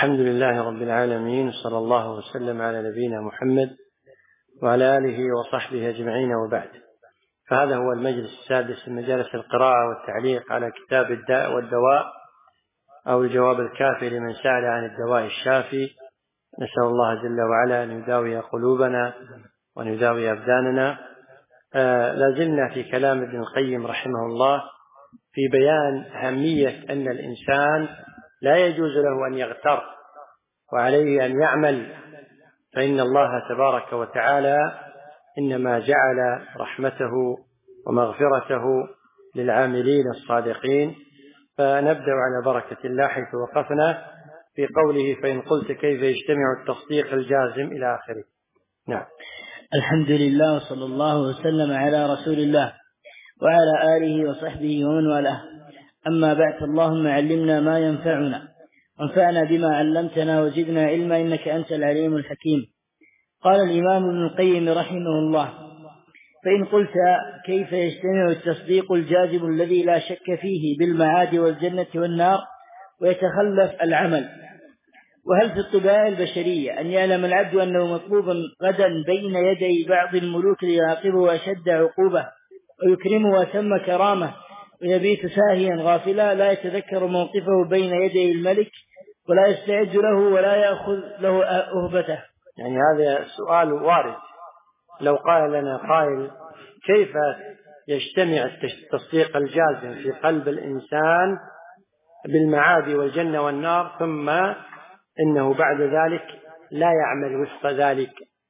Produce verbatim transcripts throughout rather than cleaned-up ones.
الحمد لله رب العالمين، صلى الله وسلم على نبينا محمد وعلى آله وصحبه أجمعين، وبعد. فهذا هو المجلس السادس من مجالس القراءة والتعليق على كتاب الداء والدواء، أو الجواب الكافي لمن سأل عن الدواء الشافي. نسأل الله جل وعلا أن يداوي قلوبنا وأن يداوي أبداننا. آه لازلنا في كلام ابن القيم رحمه الله في بيان أهمية أن الإنسان لا يجوز له أن يغتر، وعليه أن يعمل، فإن الله تبارك وتعالى إنما جعل رحمته ومغفرته للعاملين الصادقين. فنبدأ على بركة الله حيث وقفنا في قوله: فإن قلت كيف يجتمع التصديق الجازم إلى آخره. نعم. الحمد لله وصلى الله وسلم على رسول الله وعلى آله وصحبه ومن والاه. أما بعد، اللهم علمنا ما ينفعنا وانفعنا بما علمتنا وزدنا علما إنك أنت العليم الحكيم. قال الإمام ابن القيم رحمه الله: فإن قلت كيف يجتمع التصديق الجازم الذي لا شك فيه بالمعاد والجنة والنار ويتخلف العمل؟ وهل في الطباع البشرية أن يعلم العبد أنه مطلوب غدا بين يدي بعض الملوك ليعاقبه أشد عقوبة ويكرمه أتم كرامة، ويبيت ساهيا غافلا لا يتذكر موقفه بين يدي الملك ولا يستعد له ولا يأخذ له أهبته؟ يعني هذا سؤال وارد. لو قال لنا قائل: كيف يجتمع التصديق الجازم في قلب الإنسان بالمعاد والجنة والنار، ثم إنه بعد ذلك لا يعمل وفق ذلك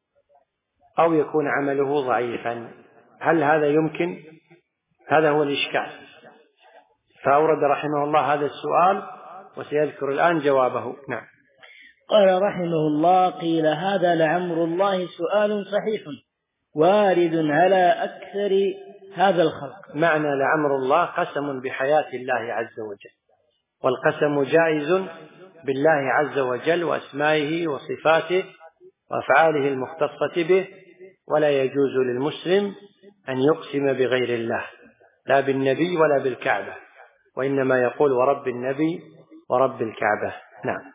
أو يكون عمله ضعيفا، هل هذا يمكن؟ هذا هو الإشكال. فأورد رحمه الله هذا السؤال وسيذكر الآن جوابه. نعم. قال رحمه الله: قيل هذا لعمر الله سؤال صحيح وارد على أكثر هذا الخلق. معنى لعمر الله قسم بحياة الله عز وجل، والقسم جائز بالله عز وجل وأسمائه وصفاته وأفعاله المختصة به، ولا يجوز للمسلم أن يقسم بغير الله، لا بالنبي ولا بالكعبة، وإنما يقول: ورب النبي ورب الكعبة. نعم.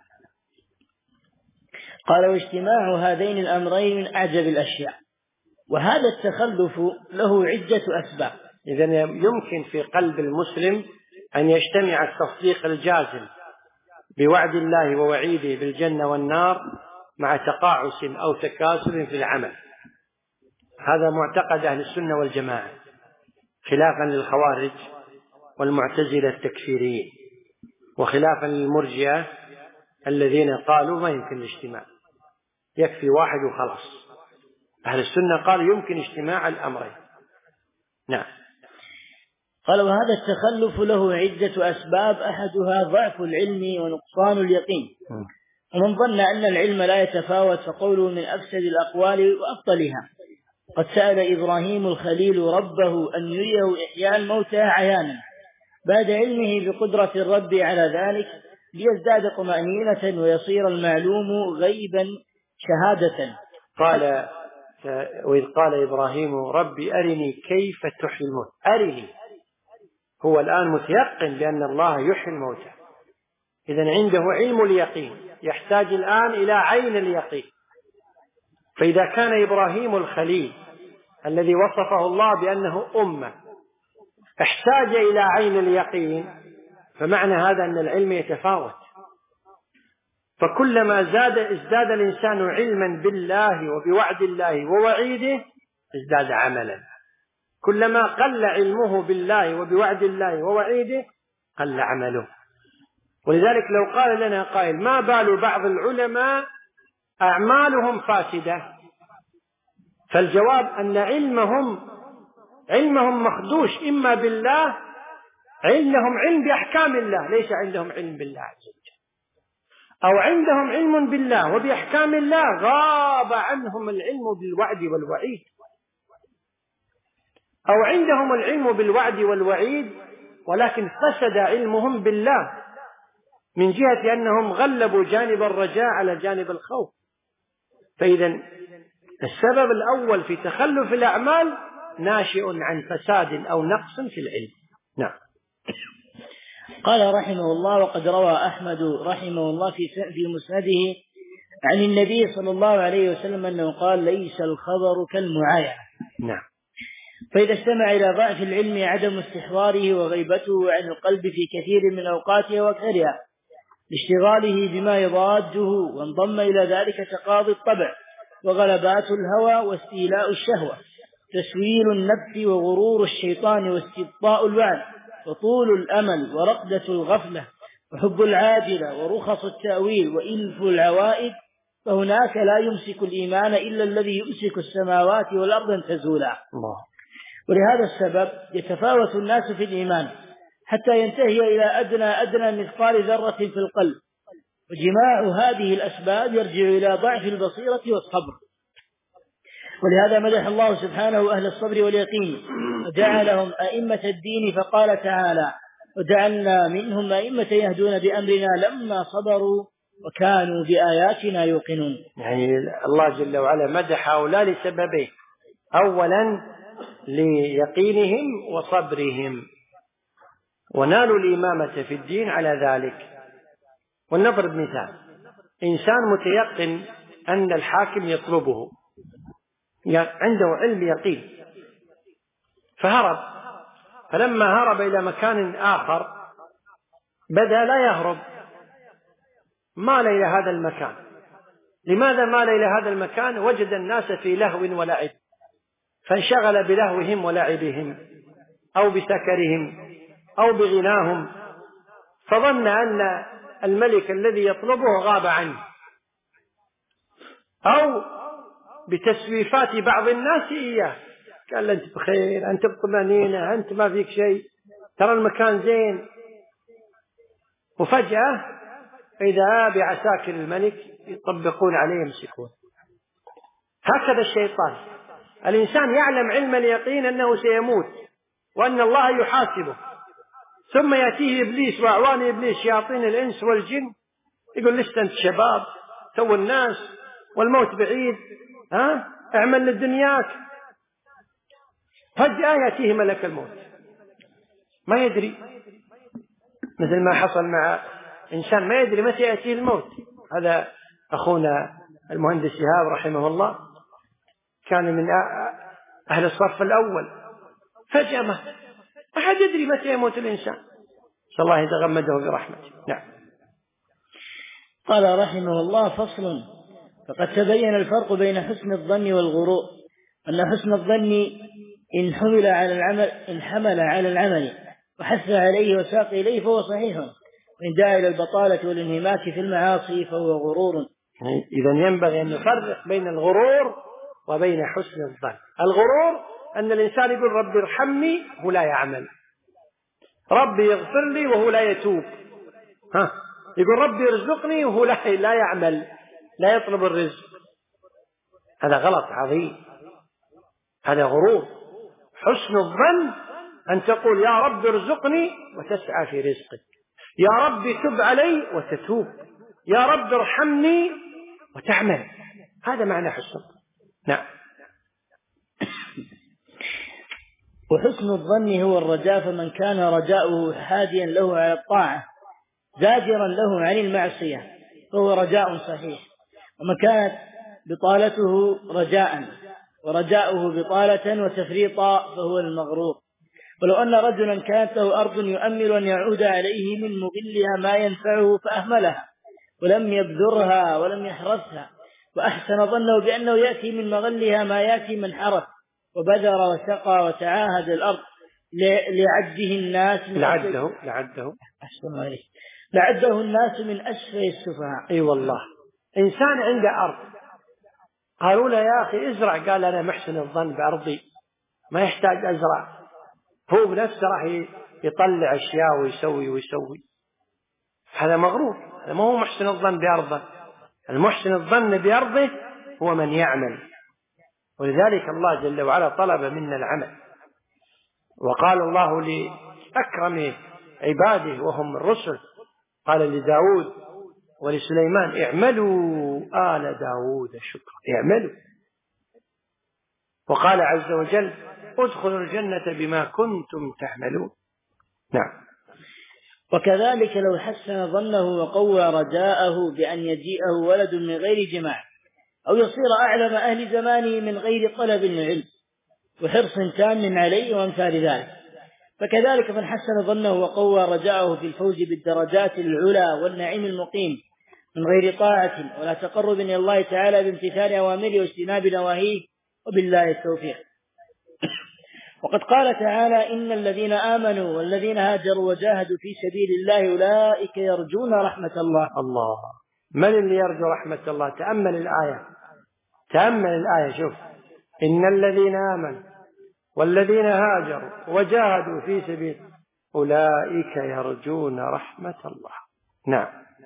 قال: واجتماع هذين الأمرين من أعجب الأشياء، وهذا التخلف له عدة أسباب. إذن يمكن في قلب المسلم أن يجتمع التصديق الجازم بوعد الله ووعيده بالجنة والنار مع تقاعس أو تكاسل في العمل. هذا معتقد أهل السنة والجماعة، خلافا للخوارج والمعتزلة التكفيريين، وخلافا للمرجئة الذين قالوا ما يمكن الاجتماع، يكفي واحد وخلاص. أهل السنة قالوا يمكن اجتماع الأمرين. نعم. قال: وهذا التخلف له عدة أسباب، أحدها ضعف العلم ونقصان اليقين. م. ومن ظن أن العلم لا يتفاوت فقوله من أفسد الأقوال وأبطلها. قد سأل إبراهيم الخليل ربه أن يريه إحياء الموتى عيانا بعد علمه بقدرة الرب على ذلك، ليزداد طمأنينة ويصير المعلوم غيبا شهادة. قال: وإذ قال إبراهيم ربي أرني كيف تحيي الموت. أرني، هو الآن متيقن بأن الله يحيي الموتى، إذن عنده علم اليقين، يحتاج الآن إلى عين اليقين. فإذا كان إبراهيم الخليل الذي وصفه الله بأنه أمة احتاج إلى عين اليقين، فمعنى هذا أن العلم يتفاوت. فكلما زاد ازداد الإنسان علما بالله وبوعد الله ووعيده ازداد عملا، كلما قل علمه بالله وبوعد الله ووعيده قل عمله. ولذلك لو قال لنا قائل: ما بال بعض العلماء أعمالهم فاسدة؟ فالجواب أن علمهم علمهم مخدوش، إما بالله، عندهم علم بأحكام الله، ليس عندهم علم بالله عز وجل، أو عندهم علم بالله وبأحكام الله غاب عنهم العلم بالوعد والوعيد، أو عندهم العلم بالوعد والوعيد ولكن فسد علمهم بالله من جهة أنهم غلبوا جانب الرجاء على جانب الخوف. فإذا السبب الأول في تخلف الأعمال ناشئ عن فساد أو نقص في العلم. نعم. قال رحمه الله: وقد روى أحمد رحمه الله في في مسنده عن النبي صلى الله عليه وسلم أنه قال: ليس الخبر كالمعاينة. نعم. فإذا استمع إلى ضعف العلم عدم استحضاره وغيبته عن القلب في كثير من أوقاته وأكثرها لاشتغاله بما يضاده، وانضم إلى ذلك تقاضي الطبع وغلبات الهوى واستيلاء الشهوة، تسويل النفس وغرور الشيطان واستبطاء الوعد وطول الأمل ورقدة الغفلة وحب العاجلة ورخص التأويل وإلف العوائد، فهناك لا يمسك الإيمان إلا الذي يمسك السماوات والأرض أن تزولا. الله. ولهذا السبب يتفاوت الناس في الإيمان حتى ينتهي إلى أدنى أدنى مثقال ذرة في القلب، وجماع هذه الأسباب يرجع إلى ضعف البصيرة والصبر. ولهذا مدح الله سبحانه أهل الصبر واليقين وجعلهم أئمة الدين، فقال تعالى: وجعلنا منهم أئمة يهدون بأمرنا لما صبروا وكانوا بآياتنا يوقنون. يعني الله جل وعلا مدح هؤلاء لسببين: أولا ليقينهم وصبرهم، ونالوا الإمامة في الدين على ذلك. ولنضرب مثال: إنسان متيقن أن الحاكم يطلبه، عنده علم يقين، فهرب، فلما هرب إلى مكان آخر بدأ لا يهرب، مال إلى هذا المكان. لماذا مال إلى هذا المكان؟ وجد الناس في لهو ولعب، فانشغل بلهوهم ولعبهم أو بسكرهم أو بغناهم، فظن أن الملك الذي يطلبه غاب عنه، أو بتسويفات بعض الناس إياه، قال: أنت بخير، أنت بطمأنينة، أنت ما فيك شيء، ترى المكان زين. وفجأة إذا بعساكر الملك يطبقون عليه يمسكون. هكذا الشيطان، الإنسان يعلم علم اليقين أنه سيموت وأن الله يحاسبه، ثم يأتيه إبليس وأعوان إبليس شياطين الإنس والجن يقول: لسه أنت شباب، تو الناس والموت بعيد، ها اعمل لدنياك. فجأة يأتيه ملك الموت ما يدري، مثل ما حصل مع إنسان ما يدري متى يأتيه الموت. هذا أخونا المهندس شهاب رحمه الله كان من أهل الصف الأول، فجأة ما أحد يدري متى يموت الإنسان، صلى الله يتغمده برحمته. نعم. قال رحمه الله: فصل. فقد تبين الفرق بين حسن الظن والغرور، أن حسن الظن إن حمل على العمل إن حمل على العمل وحث عليه وساق إليه فهو صحيح، وإن دعا إلى البطالة والانهماك في المعاصي فهو غرور. إذن ينبغي أن نفرق بين الغرور وبين حسن الظن. الغرور أن الإنسان يقول: ربي ارحمني وهو لا يعمل، ربي يغفر لي وهو لا يتوب، ها يقول ربي يرزقني وهو لا يعمل، لا يطلب الرزق. هذا غلط عظيم، هذا غرور. حسن الظن أن تقول: يا رب ارزقني وتسعى في رزقك، يا رب تب علي وتتوب، يا رب ارحمني وتعمل. هذا معنى حسن. نعم. وحسن الظن هو الرجاء، فمن كان رجاؤه حاديا له على الطاعة زاجرا له عن المعصية فهو رجاء صحيح، ومن كانت بطالته رجاء ورجاؤه بطالة وتفريطا فهو المغرور. ولو أن رجلا كانت له أرض يؤمل أن يعود عليه من مغلها ما ينفعه فأهملها ولم يبذرها ولم يحرثها، وأحسن ظنه بأنه يأتي من مغلها ما يأتي من حرث وبذر وسقى وتعاهد الأرض لعده الناس من لعده لعده أحسن عليه لعده الناس من أسفل السفهاء. أي والله، إنسان عنده أرض قالوا له: يا أخي ازرع، قال: أنا محسن الظن بأرضي ما يحتاج أزرع، هو بنفسه راح يطلع أشياء ويسوي ويسوي. هذا مغرور، هذا ما هو محسن الظن بأرضه. المحسن الظن بأرضه هو من يعمل. ولذلك الله جل وعلا طلب منا العمل، وقال الله لأكرم عباده وهم الرسل، قال لداود ولسليمان: اعملوا آل داود شكرا، اعملوا. وقال عز وجل: ادخلوا الجنة بما كنتم تعملون. نعم. وكذلك لو حسن ظنه وقوى رجاءه بأن يجيئه ولد من غير جماع أو يصير أعلم أهل زمانه من غير طلب العلم وحرص تام عليه وأمثال ذلك، فكذلك من حسن ظنه وقوى رجاءه في الفوز بالدرجات العلى والنعيم المقيم من غير طاعة ولا تقرب إلى الله تعالى بامتثال أوامره واجتناب نواهيه، وبالله التوفيق. وقد قال تعالى: إن الذين آمنوا والذين هاجروا وجاهدوا في سبيل الله أولئك يرجون رحمة الله. الله، من اللي يرجو رحمة الله؟ تأمل الآية، تأمل الآية، شوف: إن الذين آمنوا والذين هاجروا وجاهدوا في سبيل أولئك يرجون رحمة الله. نعم.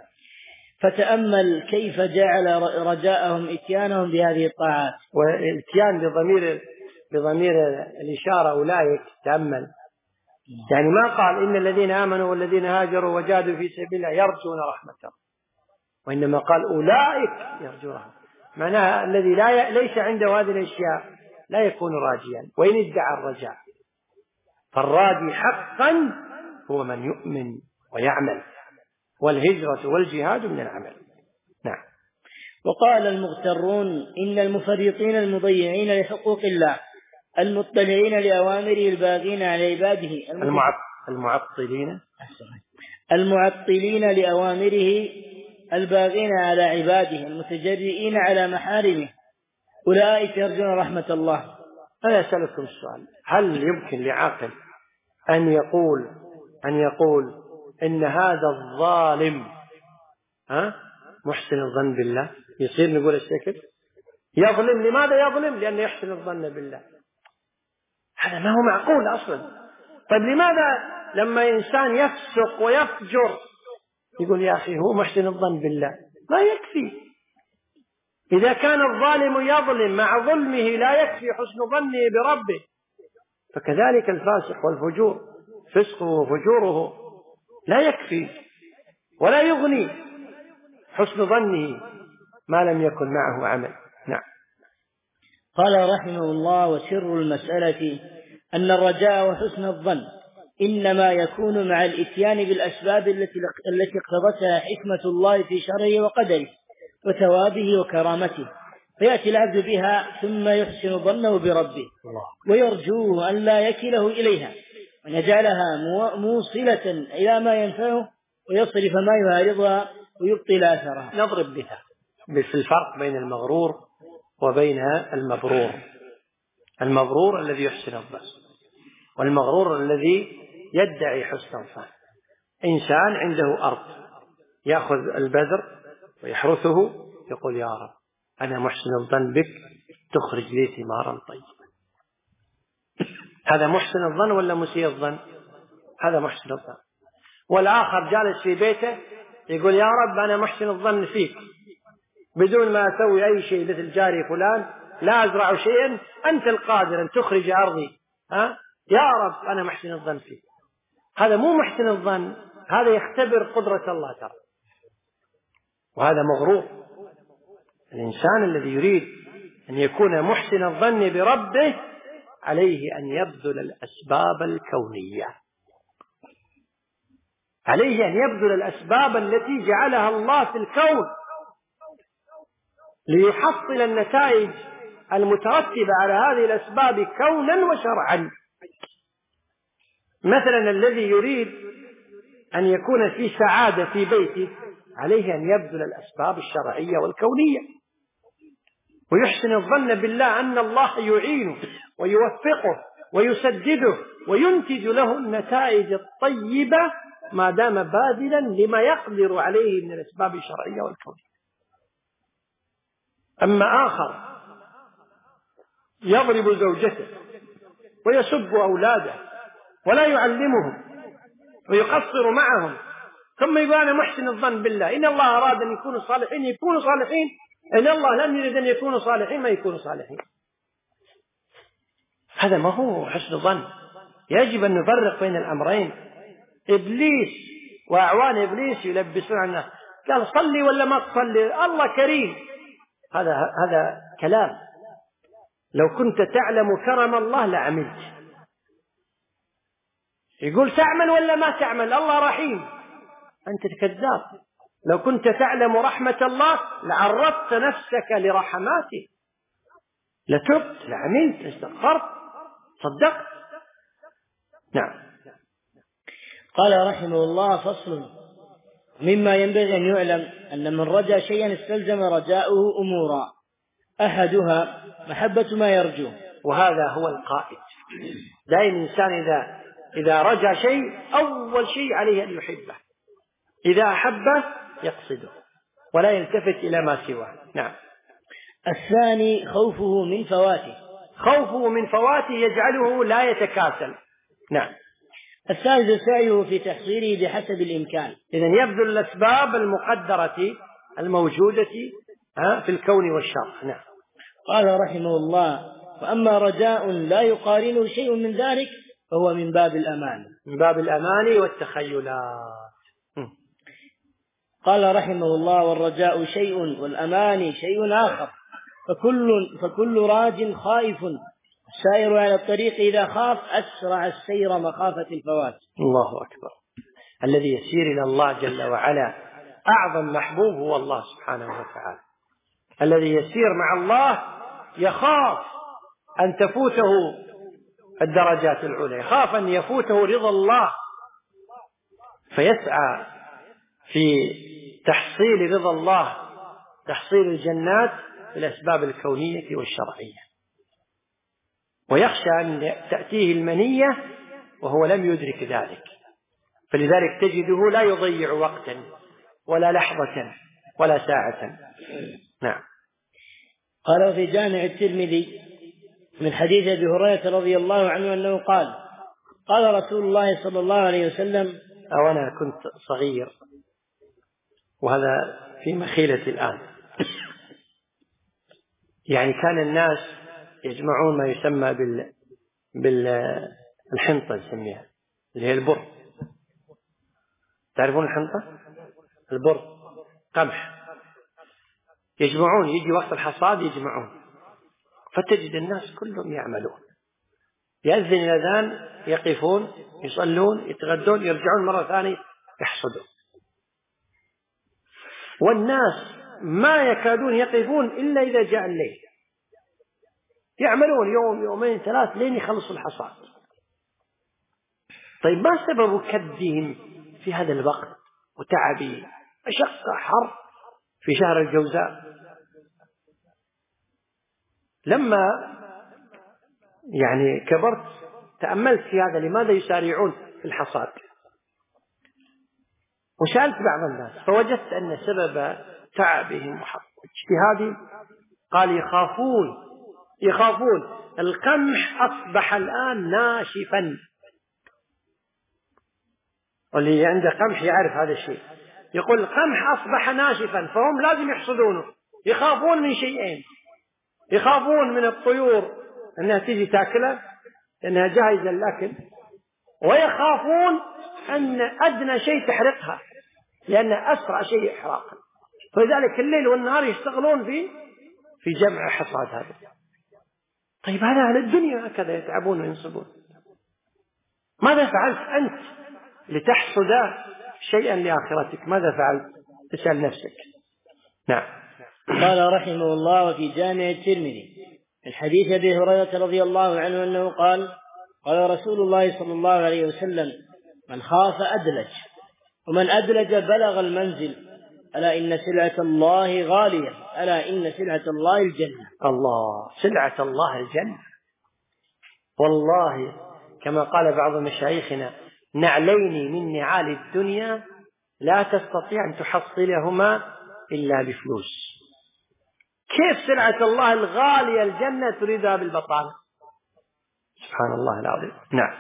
فتأمل كيف جعل رجاءهم إتيانهم بهذه الطاعات، والإتيان بضمير بضمير الإشارة أولئك. تأمل، يعني ما قال إن الذين آمنوا والذين هاجروا وجاهدوا في سبيل الله يرجون رحمة الله، وإنما قال أولئك يرجون رحمة. معناها الذي لا ي... ليس عنده هذه الأشياء لا يكون راجيا، وإن ادعى الرجاء. فالراجي حقا هو من يؤمن ويعمل، والهجرة والجهاد من العمل. نعم. وقال المغترون: إن المفرطين المضيعين لحقوق الله المطلعين لأوامره الباغين على عباده المعطلين المعطلين لأوامره الباغين على عباده المتجرئين على محارمه أولئك يرجون رحمة الله. أنا أسألكم السؤال: هل يمكن لعاقل أن يقول أن يقول إن هذا الظالم ها محسن الظن بالله؟ يصير نقول الشكل يظلم. لماذا يظلم؟ لأنه يحسن الظن بالله. هذا ما هو معقول أصلا. طيب لماذا لما إنسان يفسق ويفجر يقول يا أخي هو محسن الظن بالله؟ ما يكفي. إذا كان الظالم يظلم مع ظلمه لا يكفي حسن ظنه بربه، فكذلك الفاسق والفجور، فسقه وفجوره لا يكفي ولا يغني حسن ظنه ما لم يكن معه عمل. نعم. قال رحمه الله: وسر المسألة أن الرجاء وحسن الظن إنما يكون مع الإتيان بالأسباب التي التي اقتضتها حكمة الله في شرعه وقدره وثوابه وكرامته، فيأتي العبد بها ثم يحسن ظنه بربه ويرجوه أن لا يكله إليها وأن يجعلها موصلة إلى ما ينفعه ويصرف ما يعارضها ويبطل أثرها. نضرب بها في الفرق بين المغرور وبين المبرور. المبرور الذي يحسن الظن، والمغرور الذي يدعي حسن الظن. إنسان عنده أرض يأخذ البذر ويحرثه يقول يا رب أنا محسن الظن بك تخرج لي ثمارا طيبة. هذا محسن الظن ولا مسيء الظن؟ هذا محسن الظن. والآخر جالس في بيته يقول يا رب أنا محسن الظن فيك بدون ما أسوي أي شيء مثل جاري فلان، لا أزرع شيئا، أنت القادر أن تخرج أرضي، ها؟ يا رب أنا محسن الظن فيك. هذا مو محسن الظن، هذا يختبر قدرة الله تعالى، وهذا مغرور. الإنسان الذي يريد أن يكون محسن الظن بربه عليه أن يبذل الأسباب الكونية، عليه أن يبذل الأسباب التي جعلها الله في الكون ليحصل النتائج المترتبة على هذه الأسباب كونا وشرعا. مثلا الذي يريد أن يكون في سعادة في بيته عليه أن يبذل الأسباب الشرعية والكونية ويحسن الظن بالله أن الله يعينه ويوفقه ويسدده وينتج له النتائج الطيبة ما دام باذلا لما يقدر عليه من الأسباب الشرعية والكونية. أما آخر يضرب زوجته ويسب أولاده ولا يعلمهم ويقصر معهم ثم يقول أنا محسن الظن بالله، إن الله أراد أن يكونوا صالحين يكونوا صالحين، إن الله لم يريد أن يكونوا صالحين ما يكونوا صالحين. هذا ما هو حسن ظن. يجب أن نفرق بين الأمرين. إبليس وأعوان إبليس يلبسون على الناس، قال صلي ولا ما تصلي الله كريم. هذا هذا كلام. لو كنت تعلم كرم الله لعملت. يقول تعمل ولا ما تعمل، الله رحيم. أنت كذاب. لو كنت تعلم رحمة الله لعرضت نفسك لرحماته، لتبت، لعملت، استغفرت، صدقت. نعم. قال رحمه الله: فصل. مما ينبغي أن يعلم أن من رجا شيئا استلزم رجاؤه أمورا، أحدها محبة ما يرجو. وهذا هو القائد. دائما الإنسان إذا إذا رجا شيء أول شيء عليه أن يحبه، إذا أحبه يقصده ولا يلتفت إلى ما سواه. نعم. الثاني خوفه من فواته، خوفه من فواته يجعله لا يتكاسل. نعم. الثالث سعيه في تحصيله بحسب الإمكان، إذن يبذل الأسباب المقدرة الموجودة في الكون والشر. نعم. قال رحمه الله: وأما رجاء لا يقارنه شيء من ذلك فهو من باب الأمان، من باب الأمان والتخيلات. قال رحمه الله: والرجاء شيء والأمان شيء آخر، فكل, فكل راج خائف، السائر على الطريق إذا خاف أسرع السير مخافة الفوات. الله أكبر. الذي يسير إلى الله جل وعلا أعظم محبوب هو الله سبحانه وتعالى. الذي يسير مع الله يخاف أن تفوته الدرجات العلى، يخاف أن يفوته رضا الله، فيسعى في تحصيل رضا الله، تحصيل الجنات بالأسباب الكونية والشرعية، ويخشى أن تأتيه المنية وهو لم يدرك ذلك، فلذلك تجده لا يضيع وقتا ولا لحظة ولا ساعة. نعم. قال في جامع الترمذي من حديث أبي هريرة رضي الله عنه أنه قال: قال رسول الله صلى الله عليه وسلم: أو أنا كنت صغير، وهذا في مخيلة الآن، يعني كان الناس يجمعون ما يسمى بال بالحنطة، يسميها اللي هي البر. تعرفون الحنطة؟ البر قمح، يجمعون، يجي وقت الحصاد يجمعون، فتجد الناس كلهم يعملون، يأذن الأذان يقفون يصلون يتغدون يرجعون مرة ثانية يحصدون، والناس ما يكادون يقفون إلا إذا جاء الليل، يعملون يوم يومين ثلاث لين يخلصوا الحصاد. طيب ما سبب كدهم في هذا الوقت وتعبهم؟ مشقة، حر في شهر الجوزاء. لما يعني كبرت تأملت في هذا، لماذا يسارعون في الحصاد؟ وسألت بعض الناس فوجدت أن سبب تعبهم واجتهادهم قال يخافون يخافون القمح أصبح الآن ناشفا، واللي عنده قمح يعرف هذا الشيء، يقول القمح أصبح ناشفا، فهم لازم يحصدونه. يخافون من شيئين: يخافون من الطيور أنها تيجي تأكله لأنها جاهزة للأكل، ويخافون أن أدنى شيء تحرقها لأن أسرع شيء إحراقا، فلذلك الليل والنهار يشتغلون في في جمع حصاد هذا. طيب هذا أهل الدنيا هكذا يتعبون وينصبون، ماذا فعلت أنت لتحصد شيئا لآخرتك؟ ماذا فعلت؟ تسأل نفسك. نعم. قال رحمه الله: وفي جامع الترمذي من حديث أبي هريرة رضي الله عنه أنه قال: قال رسول الله صلى الله عليه وسلم: من خاف أدلج، ومن أدلج بلغ المنزل، ألا إن سلعة الله غالية، ألا إن سلعة الله الجنة. الله، سلعة الله الجنة. والله كما قال بعض مشايخنا: نعلين من نعال الدنيا لا تستطيع أن تحصلهما إلا بفلوس. كيف سلعة الله الغالية الجنة تريدها بالبطالة؟ سبحان الله العظيم. نعم.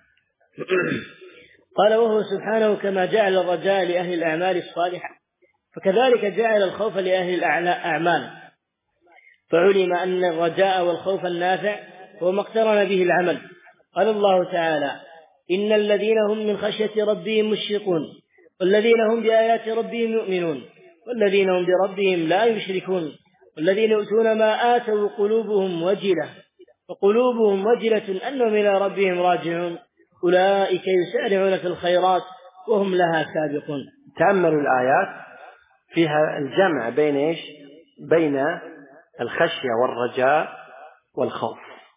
قال: وهو سبحانه كما جعل الرجاء لأهل الأعمال الصالحة فكذلك جعل الخوف لأهل الأعمال، فعلم أن الرجاء والخوف النافع هو ما اقترن به العمل. قال الله تعالى: إن الذين هم من خشية ربهم مشفقون، والذين هم بآيات ربهم يؤمنون، والذين هم بربهم لا يشركون، والذين يؤتون ما آتوا وقلوبهم وجلة وقلوبهم وجلة أنهم إلى ربهم راجعون، أولئك يسارعون في الخيرات وهم لها سابقون. تأملوا الآيات فيها الجمع بين إيش؟ بين الخشية والرجاء والخوف.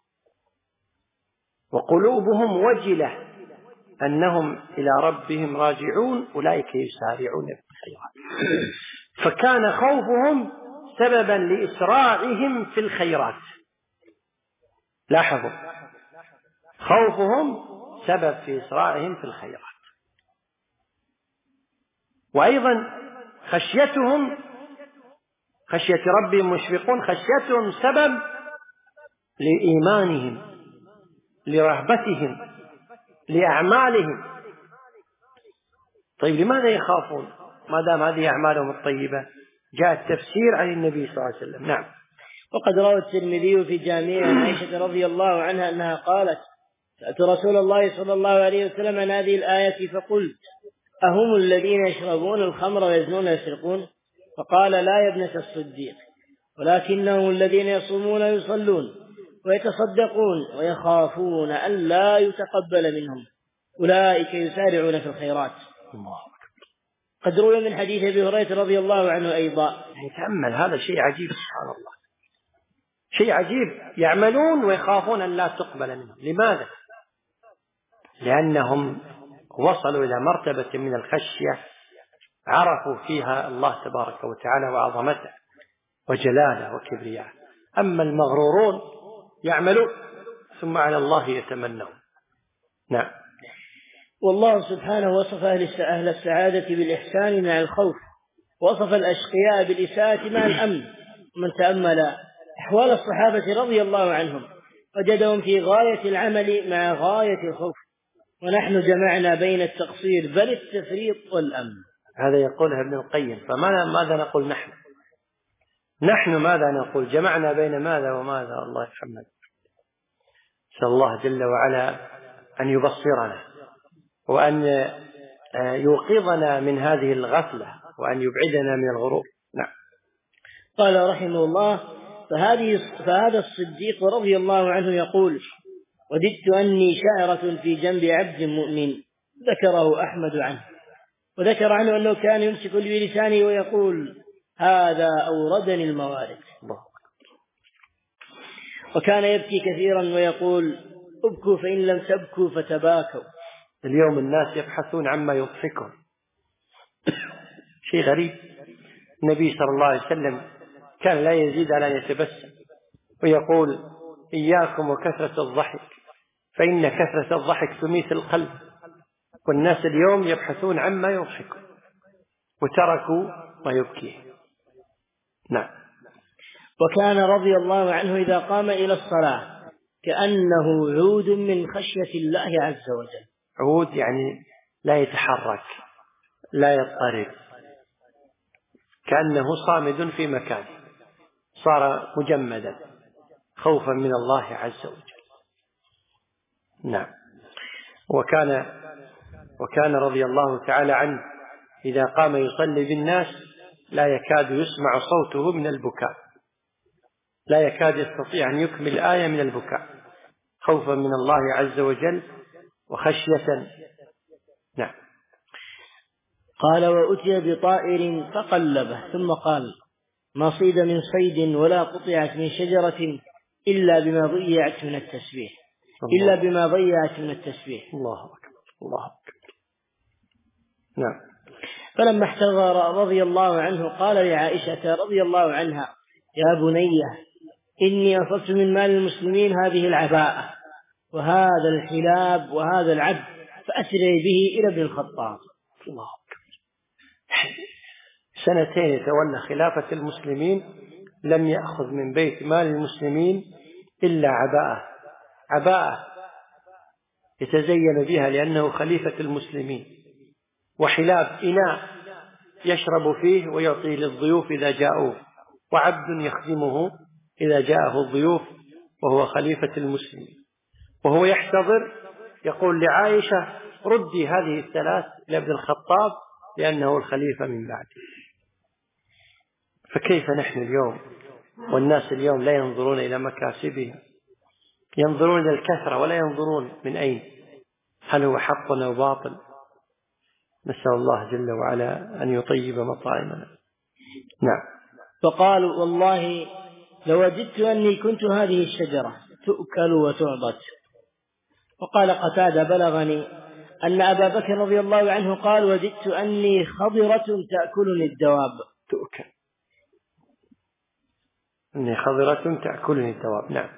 وقلوبهم وجلة أنهم إلى ربهم راجعون أولئك يسارعون في الخيرات. فكان خوفهم سببا لإسراعهم في الخيرات. لاحظوا، خوفهم سبب في إسراعهم في الخيرات. وأيضا خشيتهم، خشية ربهم مشفقون، خشيتهم سبب لإيمانهم، لرهبتهم، لأعمالهم. طيب لماذا يخافون ما دام هذه أعمالهم الطيبة؟ جاء التفسير عن النبي صلى الله عليه وسلم. نعم. وقد روى الترمذي في جامعه عن عائشة رضي الله عنها أنها قالت: سألت رسول الله صلى الله عليه وسلم عن هذه الآية فقلت: أهم الذين يشربون الخمر ويزنون ويسرقون؟ فقال: لا يا ابنة الصديق، ولكنهم الذين يصومون ويصلون ويتصدقون ويخافون أن لا يتقبل منهم أولئك يسارعون في الخيرات. الله. قد روي من حديث أبي هريرة رضي الله عنه أيضا. تأمل، هذا شيء عجيب سبحان الله، شيء عجيب. يعملون ويخافون أن لا تقبل منهم. لماذا؟ لأنهم وصلوا إلى مرتبة من الخشية عرفوا فيها الله تبارك وتعالى وعظمته وجلاله وكبرياءه. أما المغرورون يعملون ثم على الله يتمنون. نعم. والله سبحانه وصف أهل السعادة بالإحسان مع الخوف، وصف الأشقياء بالإساءة مع الأمن. من تأمل أحوال الصحابة رضي الله عنهم وجدهم في غاية العمل مع غاية الخوف، ونحن جمعنا بين التقصير بل التفريط والأمن. هذا يقولها ابن القيم. فماذا نقول نحن؟ نحن ماذا نقول؟ جمعنا بين ماذا وماذا؟ الله يرحمنا. نسأل الله جل وعلا أن يبصرنا وأن يوقظنا من هذه الغفلة وأن يبعدنا من الغرور. نعم. قال رحمه الله: فهذه فهذا الصديق رضي الله عنه يقول: وددت أني شعرة في جنب عبد مؤمن. ذكره أحمد عنه، وذكر عنه أنه كان يمسك بلسانه ويقول: هذا أوردني الموارد. وكان يبكي كثيرا ويقول: ابكوا فإن لم تبكوا فتباكوا. اليوم الناس يبحثون عما يضحكهم. شيء غريب. النبي صلى الله عليه وسلم كان لا يزيد على أن يتبسم ويقول: إياكم وكثرة الضحك فإن كثرة الضحك تميت القلب. والناس اليوم يبحثون عما يضحكهم وتركوا ما يبكيه. نعم. وكان رضي الله عنه إذا قام إلى الصلاة كأنه عود من خشية الله عز وجل. عود يعني لا يتحرك لا يضطرب، كأنه صامد في مكانه، صار مجمدا خوفا من الله عز وجل. نعم. وكان وكان رضي الله تعالى عنه إذا قام يصلي بالناس لا يكاد يسمع صوته من البكاء، لا يكاد يستطيع أن يكمل آية من البكاء خوفا من الله عز وجل وخشية. نعم. قال: وأتي بطائر فقلبه ثم قال: ما صيد من صيد ولا قطعت من شجرة إلا بما ضيعت من التسبيح إلا بما ضيعت من التسبيح. الله أكبر الله أكبر. نعم. فلما احتضر رضي الله عنه قال لعائشة رضي الله عنها: يا بني، إني أصبت من مال المسلمين هذه العباءة وهذا الحلاب وهذا العبد، فأسري به إلى ابن الخطاب. الله أكبر. سنتين يتولى خلافة المسلمين لم يأخذ من بيت مال المسلمين إلا عباءة عباءة يتزين بها لأنه خليفة المسلمين، وحلاب إناء يشرب فيه ويعطيه للضيوف إذا جاءوه، وعبد يخدمه إذا جاءه الضيوف، وهو خليفة المسلمين. وهو يحتضر يقول لعائشة: ردي هذه الثلاث لابن الخطاب لأنه الخليفة من بعده. فكيف نحن اليوم؟ والناس اليوم لا ينظرون إلى مكاسبهم، ينظرون إلى الكثرة ولا ينظرون من أين. هل هو حق أو باطل؟ نسأل الله جل وعلا أن يطيب مطاعمنا. نعم. فقالوا والله لوددت أني كنت هذه الشجرة تؤكل وتعضد. وقال قتادة بلغني أن أبا بكر رضي الله عنه قال وددت أني خضرة تأكلني الدواب. تؤكل أني خضرة تأكلني الدواب. نعم.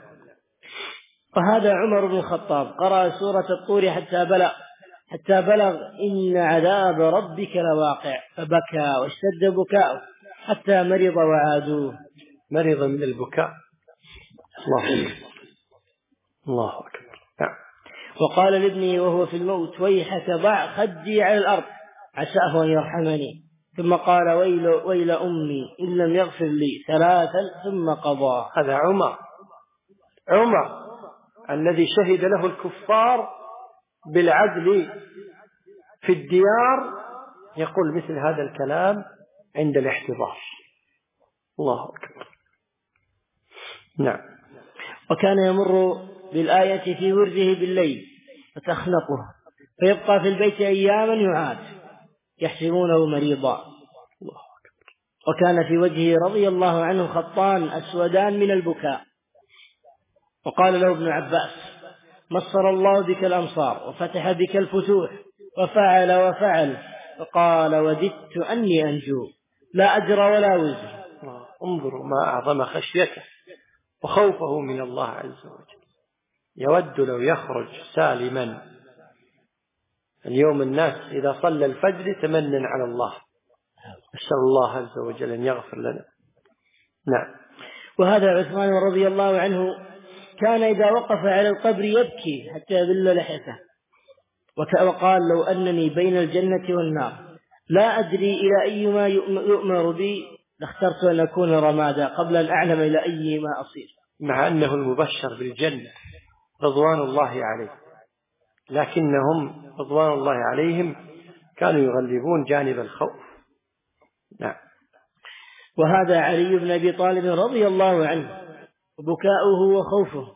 وهذا عمر بن الخطاب قرأ سورة الطور حتى بلغ حتى بلغ إن عذاب ربك لواقع فبكى واشتد بكاؤه حتى مرض وعادوه. مرض من البكاء. الله أكبر الله أكبر. نعم. وقال لابنه وهو في الموت ويحك ضع خدي على الأرض عساه أن يرحمني. ثم قال ويل, ويل أمي إن لم يغفر لي ثلاثا ثم قضى. هذا عمر عمر الذي شهد له الكفار بالعدل في الديار يقول مثل هذا الكلام عند الاحتضار. الله أكبر. نعم. وكان يمر بالآية في ورده بالليل فتخنقه فيبقى في البيت أياما يعاد يحسبونه مريضا. وكان في وجهه رضي الله عنه خطان أسودان من البكاء. وقال له ابن عباس مصر الله بك الأمصار وفتح بك الفتوح وفعل وفعل. وقال وددت أني أنجو لا أجر ولا وزر. انظروا ما أعظم خشيته وخوفه من الله عز وجل. يود لو يخرج سالما. اليوم الناس إذا صلى الفجر تمنن على الله. أسأل الله عز وجل أن يغفر لنا. نعم. وهذا عثمان رضي الله عنه كان إذا وقف على القبر يبكي حتى يذل لحيته. وقال لو أنني بين الجنة والنار لا أدري إلى أي ما يؤمر بي لاخترت أن أكون رمادا قبل أن أعلم إلى أي ما أصير. مع أنه المبشر بالجنة رضوان الله عليه، لكنهم رضوان الله عليهم كانوا يغلبون جانب الخوف. نعم. وهذا علي بن أبي طالب رضي الله عنه وبكاؤه وخوفه.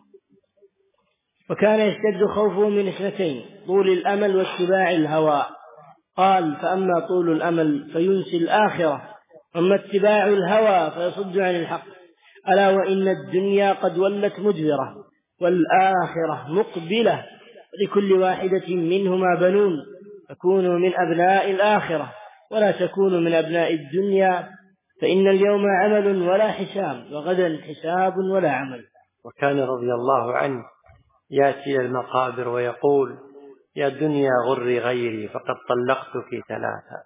وكان يشتد خوفه من اثنتين طول الأمل واتباع الهوى. قال فأما طول الأمل فينسي الآخرة أما اتباع الهوى فيصد عن الحق. ألا وإن الدنيا قد ولت مدبرة والآخرة مقبلة لكل واحدة منهما بنون فكونوا من أبناء الآخرة ولا تكونوا من أبناء الدنيا فإن اليوم عمل ولا حساب وغدا حساب ولا عمل. وكان رضي الله عنه يأتي المقابر ويقول يا دنيا غري غيري فقد طلقتك ثلاثة.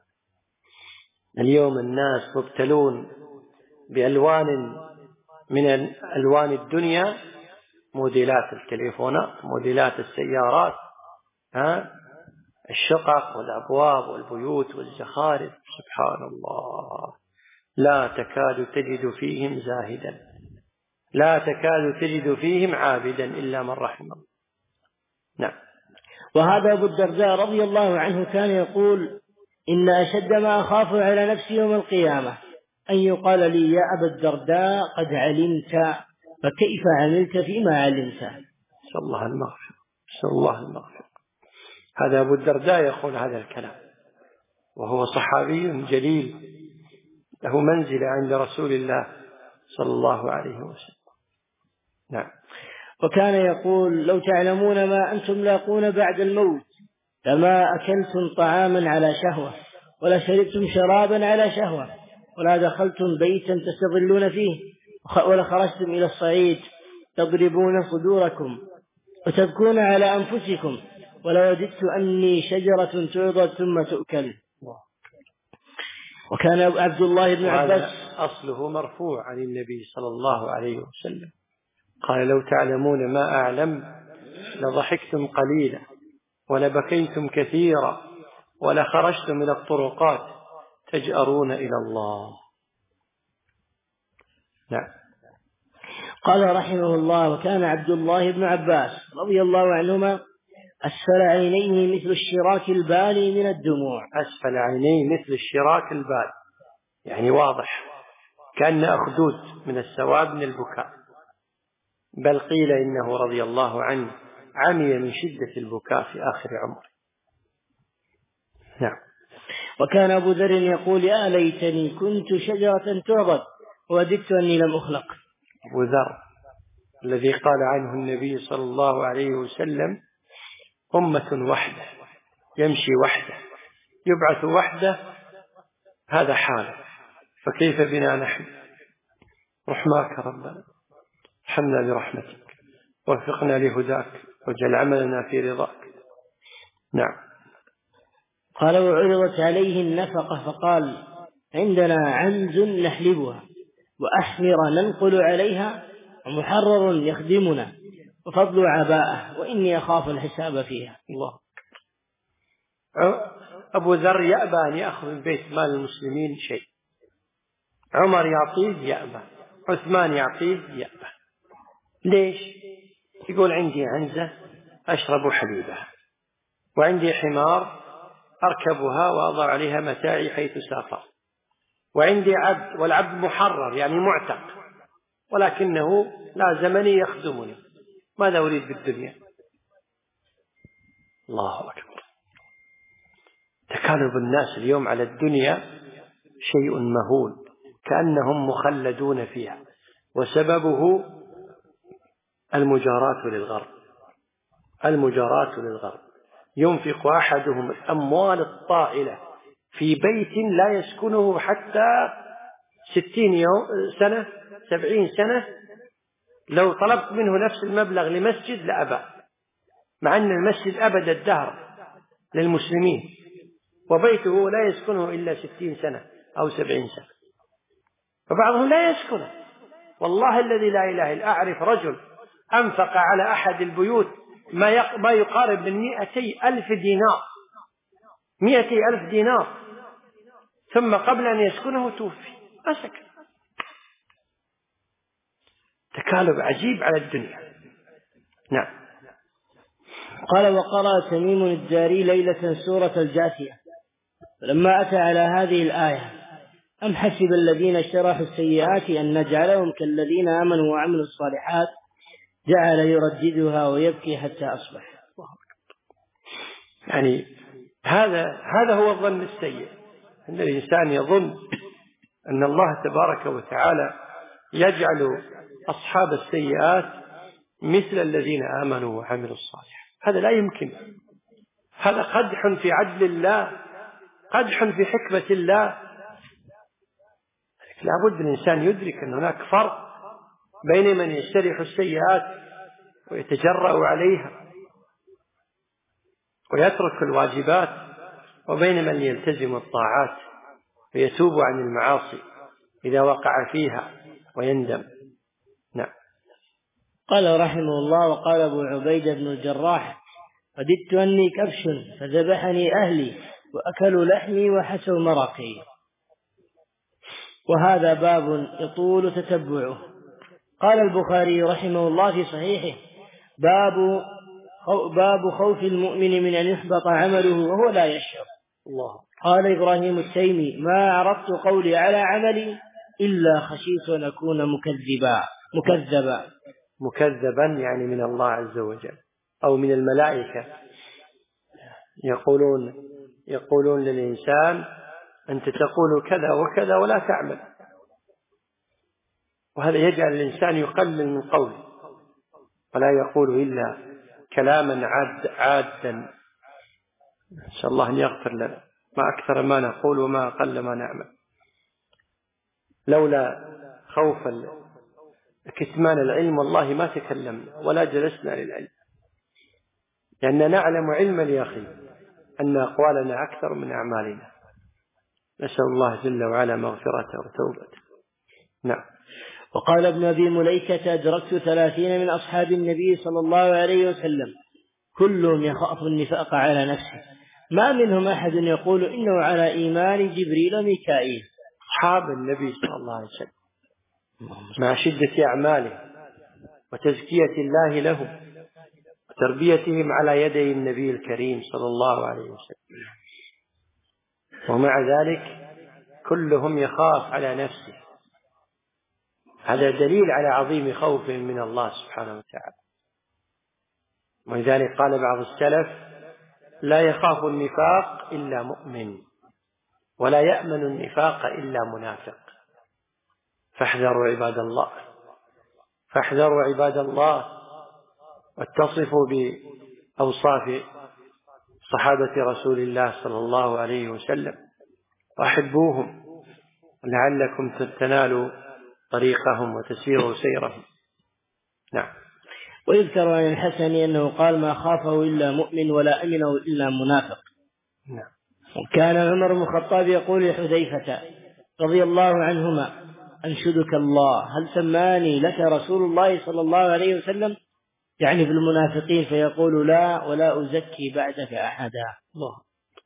اليوم الناس مبتلون بألوان من ألوان الدنيا، موديلات التليفونات موديلات السيارات، ها الشقق والأبواب والبيوت والزخارف. سبحان الله لا تكاد تجد فيهم زاهدا لا تكاد تجد فيهم عابدا إلا من رحم الله. نعم. وهذا أبو الدرداء رضي الله عنه كان يقول إن أشد ما أخاف على نفسي يوم القيامة أن يقال لي يا أبا الدرداء قد علمت فكيف عملت فيما علمت. نسأل الله المغفرة نسأل الله المغفرة. هذا أبو الدرداء يقول هذا الكلام وهو صحابي جليل له منزلة عند رسول الله صلى الله عليه وسلم. نعم. وكان يقول لو تعلمون ما أنتم لاقون بعد الموت لما أكلتم طعاما على شهوة ولا شربتم شرابا على شهوة ولا دخلتم بيتا تستظلون فيه ولا خرجتم إلى الصعيد تضربون صدوركم وتبكون على أنفسكم ولوددت أني شجرة تعضد ثم تؤكل. وكان عبد الله بن عباس أصله مرفوع عن النبي صلى الله عليه وسلم قال لو تعلمون ما أعلم لضحكتم قليلا ولبكيتم كثيرا ولخرجتم إلى الطرقات تجأرون إلى الله. نعم. قال رحمه الله وكان عبد الله بن عباس رضي الله عنهما أسفل عينيه مثل الشراك البالي من الدموع. أسفل عينيه مثل الشراك البالي يعني واضح كأن أخدود من السواد من البكاء. بل قيل إنه رضي الله عنه عمي من شدة البكاء في آخر عمره. نعم. وكان أبو ذر يقول يا ليتني كنت شجرة تعضد ووددت أني لم أخلق. أبو ذر الذي قال عنه النبي صلى الله عليه وسلم أمة وحدة، يمشي وحده، يبعث وحده، هذا حاله، فكيف بنا نحن؟ رحماك ربنا، ارحمنا برحمتك، وفقنا لهداك، واجعل عملنا في رضاك. نعم. قال وعرضت عليه النفقة فقال عندنا عنز نحلبها وأحمر ننقل عليها ومحرر يخدمنا وفضل عباءه وإني أخاف الحساب فيها. الله. أبو ذر يأبى أن يأخذ من بيت مال المسلمين شيء، عمر يعطيه يأبى، عثمان يعطيه يأبى. ليش؟ يقول عندي عنزة أشرب حليبها، وعندي حمار أركبها وأضع عليها متاعي حيث سافر، وعندي عبد، والعبد محرر يعني معتق، ولكنه لازمني يخدمني، ماذا أريد بالدنيا؟ الله أكبر. تكالب الناس اليوم على الدنيا شيء مهول، كأنهم مخلدون فيها، وسببه المجاراة للغرب. المجاراة للغرب. ينفق أحدهم الأموال الطائلة في بيت لا يسكنه حتى ستين يوم سنة سبعين سنة، لو طلبت منه نفس المبلغ لمسجد لأبى، مع أن المسجد أبد الدهر للمسلمين، وبيته لا يسكنه إلا ستين سنة أو سبعين سنة، وبعضهم لا يسكنه. والله الذي لا إله إلا أعرف رجل أنفق على أحد البيوت ما يقارب من مئتي ألف دينار، مئتي ألف دينار، ثم قبل أن يسكنه توفي ما سكن. تكالب عجيب على الدنيا. نعم. قال وقرأ تميم الداري ليلة سورة الجاثية، فلما أتى على هذه الآية أم حسب الذين اشترحوا السيئات أن نجعلهم كالذين آمنوا وعملوا الصالحات، جعل يرددها ويبكي حتى أصبح. يعني هذا هذا هو الظن السيء، أن الإنسان يظن أن الله تبارك وتعالى يجعل أصحاب السيئات مثل الذين آمنوا وعملوا الصالحات. هذا لا يمكن، هذا قدح في عدل الله، قدح في حكمة الله. لابد الإنسان يدرك أن هناك فرق بين من يجترح السيئات ويتجرأ عليها ويترك الواجبات، وبين من يلتزم الطاعات ويتوب عن المعاصي إذا وقع فيها ويندم. نعم. قال رحمه الله وقال أبو عبيدة بن الجراح وددت أني كبش فذبحني أهلي وأكلوا لحمي وحسوا مرقي. وهذا باب يطول تتبعه. قال البخاري رحمه الله في صحيحه باب باب خوف المؤمن من أن يحبط عمله وهو لا يشعر. الله. قال إبراهيم التيمي ما عرضت قولي على عملي إلا خشيت أن أكون مكذبا مكذبا مكذبا يعني من الله عز وجل أو من الملائكة، يقولون يقولون للإنسان أنت تقول كذا وكذا ولا تعمل، وهذا يجعل الإنسان يقلل من قوله ولا يقول إلا كلاما عاد عادا. نسأل الله أن يغفر لنا ما أكثر ما نقول وما أقل ما نعمل. لولا خوف كتمان العلم والله ما تكلمنا ولا جلسنا للعلم، لأننا نعلم علم اليقين أن أقوالنا أكثر من أعمالنا. نسأل الله جل وعلا مغفرته وتوبته. نعم. وقال ابن أبي مليكة أدركت ثلاثين من أصحاب النبي صلى الله عليه وسلم كلهم يخاف النفاق على نفسه، ما منهم أحد يقول إنه على إيمان جبريل وميكائيل. أصحاب النبي صلى الله عليه وسلم مع شدة أعماله وتزكية الله لهم وتربيتهم على يدي النبي الكريم صلى الله عليه وسلم، ومع ذلك كلهم يخاف على نفسه. هذا دليل على عظيم خوفهم من الله سبحانه وتعالى. ولذلك قال بعض السلف: لا يخاف النفاق إلا مؤمن، ولا يأمن النفاق إلا منافق. فاحذروا عباد الله، فاحذروا عباد الله، واتصفوا بأوصاف صحابة رسول الله صلى الله عليه وسلم، وأحبوهم لعلكم تنالوا طريقهم وتسيروا سيرهم. نعم. ويذكر عن الحسن أنه قال: ما خافه إلا مؤمن ولا أمنه إلا منافق. نعم. وكان عمر بن الخطاب يقول لحذيفة رضي الله عنهما: أنشدك الله، هل سماني لك رسول الله صلى الله عليه وسلم؟ يعني في المنافقين، فيقول: لا، ولا أزكي بعدك أحدا. الله.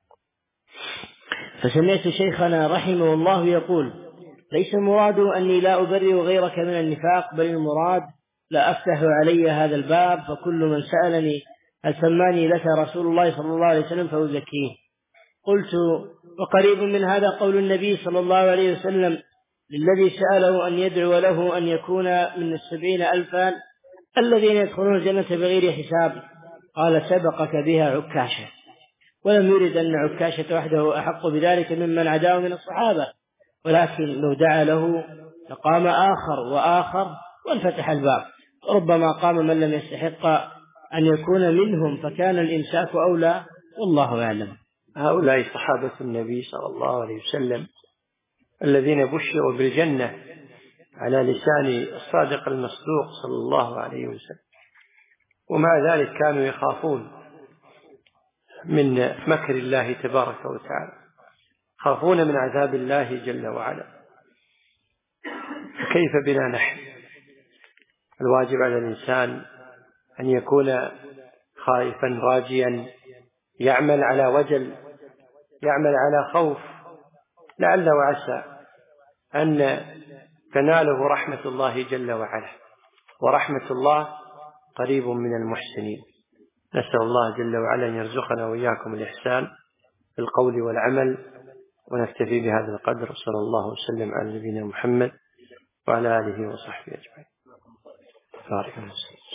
فسمعت شيخنا رحمه الله يقول: ليس المراد أني لا أبرئ غيرك من النفاق، بل المراد لا أفتح علي هذا الباب، فكل من سألني هل سماني لك رسول الله صلى الله عليه وسلم فأزكيه. قلت: وقريب من هذا قول النبي صلى الله عليه وسلم للذي سأله أن يدعو له أن يكون من السبعين ألفا الذين يدخلون الجنة بغير حساب. قال: سبقك بها عكاشة. ولم يرد أن عكاشة وحده أحق بذلك ممن عداه من الصحابة، ولكن لو دعا له لقام آخر وآخر وانفتح الباب، وربما قام من لم يستحق أن يكون منهم، فكان الإمساك أولى، والله أعلم. هؤلاء صحابة النبي صلى الله عليه وسلم الذين بشروا بالجنة على لسان الصادق المصدوق صلى الله عليه وسلم، ومع ذلك كانوا يخافون من مكر الله تبارك وتعالى، يخافون من عذاب الله جل وعلا. فكيف بنا نحن؟ الواجب على الإنسان أن يكون خائفا راجيا، يعمل على وجل، يعمل على خوف، لعل وعسى أن تناله رحمة الله جل وعلا، ورحمة الله قريب من المحسنين. نسأل الله جل وعلا أن يرزقنا وإياكم الإحسان في القول والعمل، ونكتفي بهذا القدر. صلى الله وسلم على نبينا محمد وعلى آله وصحبه أجمعين. بارك الله.